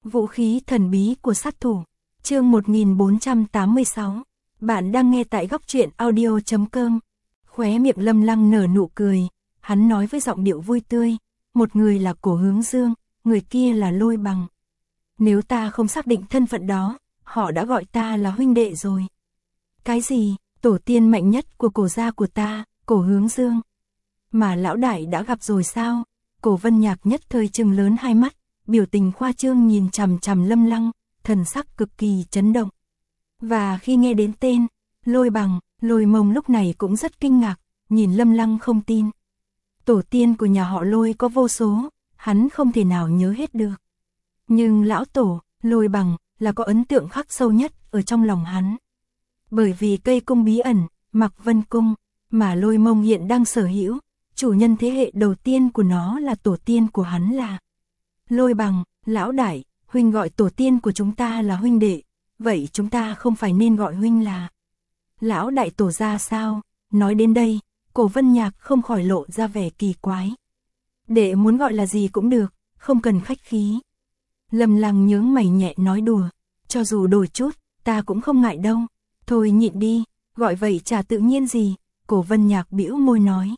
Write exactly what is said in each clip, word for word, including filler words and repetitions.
Vũ khí thần bí của sát thủ. Chương một nghìn bốn trăm tám mươi sáu. Bạn đang nghe tại góc truyện audio chấm com. Khóe miệng Lâm Lăng nở nụ cười, hắn nói với giọng điệu vui tươi, một người là Cổ Hướng Dương, người kia là Lôi Bằng. Nếu ta không xác định thân phận đó, họ đã gọi ta là huynh đệ rồi. Cái gì? Tổ tiên mạnh nhất của Cổ gia của ta, Cổ Hướng Dương. Mà lão đại đã gặp rồi sao? Cổ Vân Nhạc nhất thời trừng lớn hai mắt, biểu tình khoa trương nhìn chằm chằm Lâm Lăng, thần sắc cực kỳ chấn động. Và khi nghe đến tên Lôi Bằng, Lôi Mông lúc này cũng rất kinh ngạc, nhìn Lâm Lăng không tin. Tổ tiên của nhà họ Lôi có vô số, hắn không thể nào nhớ hết được. Nhưng lão tổ, Lôi Bằng, là có ấn tượng khắc sâu nhất ở trong lòng hắn. Bởi vì cây cung bí ẩn, Mạc Vân Cung, mà Lôi Mông hiện đang sở hữu, chủ nhân thế hệ đầu tiên của nó là tổ tiên của hắn là Lôi Bằng. Lão đại, huynh gọi tổ tiên của chúng ta là huynh đệ, vậy chúng ta không phải nên gọi huynh là lão đại tổ gia sao? Nói đến đây, Cổ Vân Nhạc không khỏi lộ ra vẻ kỳ quái. Đệ muốn gọi là gì cũng được, không cần khách khí. Lâm Lăng nhướng mày nhẹ nói đùa, cho dù đổi chút, ta cũng không ngại đâu. Thôi nhịn đi, gọi vậy chả tự nhiên gì. Cổ Vân Nhạc bĩu môi nói.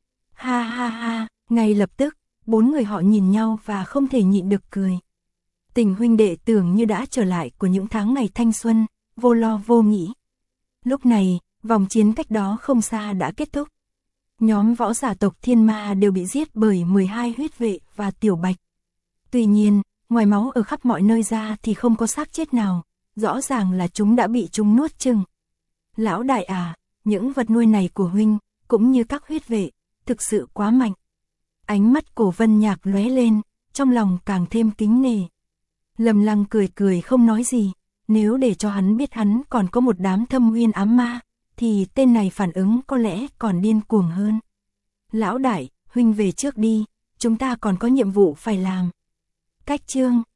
Ha ha ha, ngay lập tức, bốn người họ nhìn nhau và không thể nhịn được cười. Tình huynh đệ tưởng như đã trở lại của những tháng ngày thanh xuân, vô lo vô nghĩ. Lúc này, vòng chiến cách đó không xa đã kết thúc. Nhóm võ giả tộc Thiên Ma đều bị giết bởi mười hai huyết vệ và Tiểu Bạch. Tuy nhiên, ngoài máu ở khắp mọi nơi ra thì không có xác chết nào, rõ ràng là chúng đã bị chúng nuốt chửng. Lão đại à, những vật nuôi này của huynh, cũng như các huyết vệ, thực sự quá mạnh. Ánh mắt Cổ Vân Nhạc lóe lên, trong lòng càng thêm kính nể. Lâm Lăng cười cười không nói gì, nếu để cho hắn biết hắn còn có một đám thâm uyên ám ma, thì tên này phản ứng có lẽ còn điên cuồng hơn. Lão đại, huynh về trước đi, chúng ta còn có nhiệm vụ phải làm. Cách chương